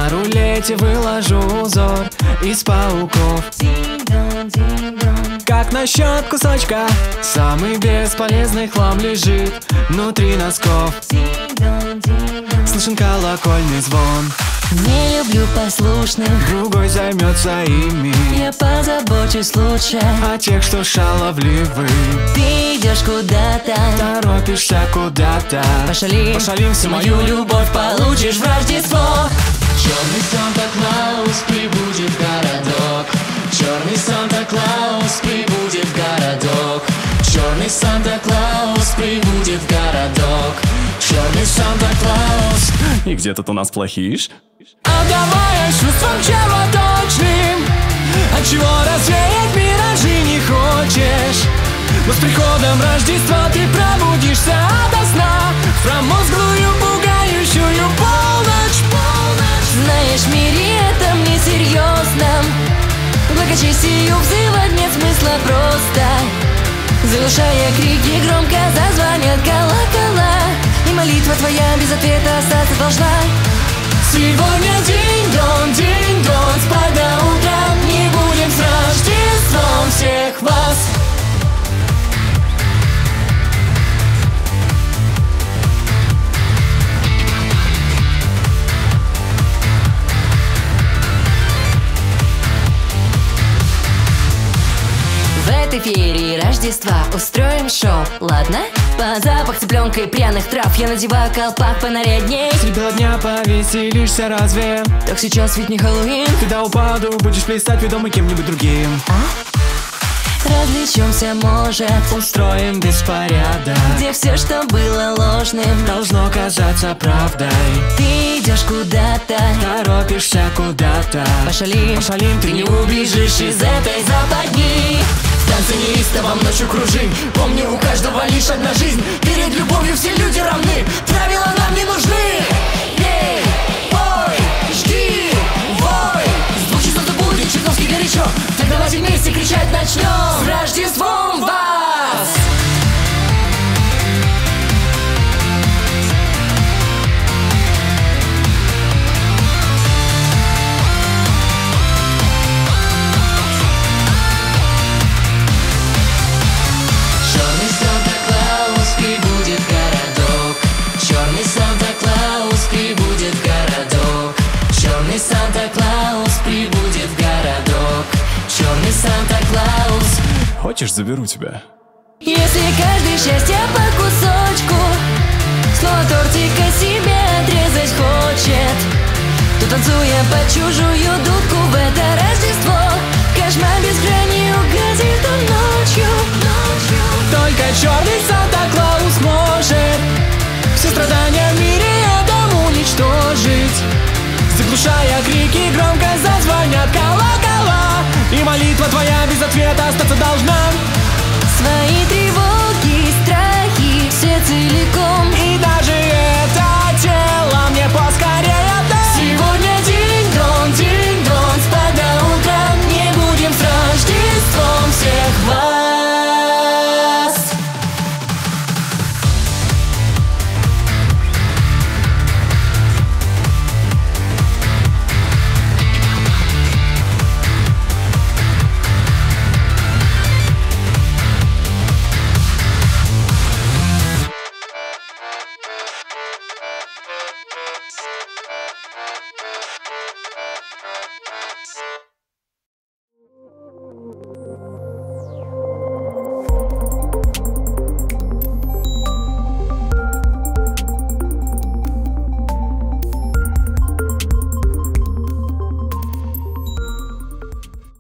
На рулете выложу узор из пауков. Как насчет кусочка? Самый бесполезный хлам лежит внутри носков. Слышен колокольный звон. Не люблю послушных, Другой займется ими. я позабочусь лучше. О тех, что шаловливы. Ты идешь куда-то, Торопишься куда-то. пошалим, всю мою любовь получишь в Рождество. Черный Санта-Клаус прибудет в городок. Черный Санта-Клаус прибудет в городок. Черный Санта-Клаус прибудет в городок. Черный Санта-Клаус. И где тут у нас плохиш? Отдавая чувствам червоточным. Отчего развеять миражи не хочешь? Но с приходом Рождества ты пробудишься ото сна в промозглую пугающую полночь. Знаешь, в мире этом несерьезном благочестию взывать нет смысла просто. Заглушая крики, громко зазвонят колокола, и молитва твоя без ответа остаться должна. Сегодня день-дон, спать до утра. Не будем с Рождеством всех вас. В этой феерии Рождества устроим шоу, ладно? Под запах цыпленка и пряных трав я надеваю колпак понарядней. Средь бела дня повеселишься разве? Так сейчас ведь не Хэллоуин. Ты до упаду будешь плясать ведомый кем-нибудь другим. Развлечемся, может, Устроим беспорядок, где все, что было ложным, должно казаться правдой. ты идешь куда-то, Торопишься куда-то. пошалим, ты не убежишь из этой западни. В танце неистовом ночью кружим. Помню, у каждого лишь одна жизнь. Перед любовью все люди равны. Правила нам не нужны. Эй, ой, жги, вой. С 2 часов будет чертовски горячо. Так давайте вместе кричать начнем. С Рождеством вас! Черный Санта-Клаус прибудет в городок. Черный Санта-Клаус прибудет в городок. Черный Санта-Клаус прибудет в городок. Черный Санта-Клаус. Хочешь, заберу тебя? Если каждый счастье по кусочку, снова тортика себе отрезать хочет, то танцуя под чужую дудку в это Рождество, кошмар без грани угасит он ночью. Только черный Санта-Клаус может все страдания в мире этом уничтожить. Заглушая крики, громко зазвонят колокола, и молитва твоя без ответа остаться должна. Свои 3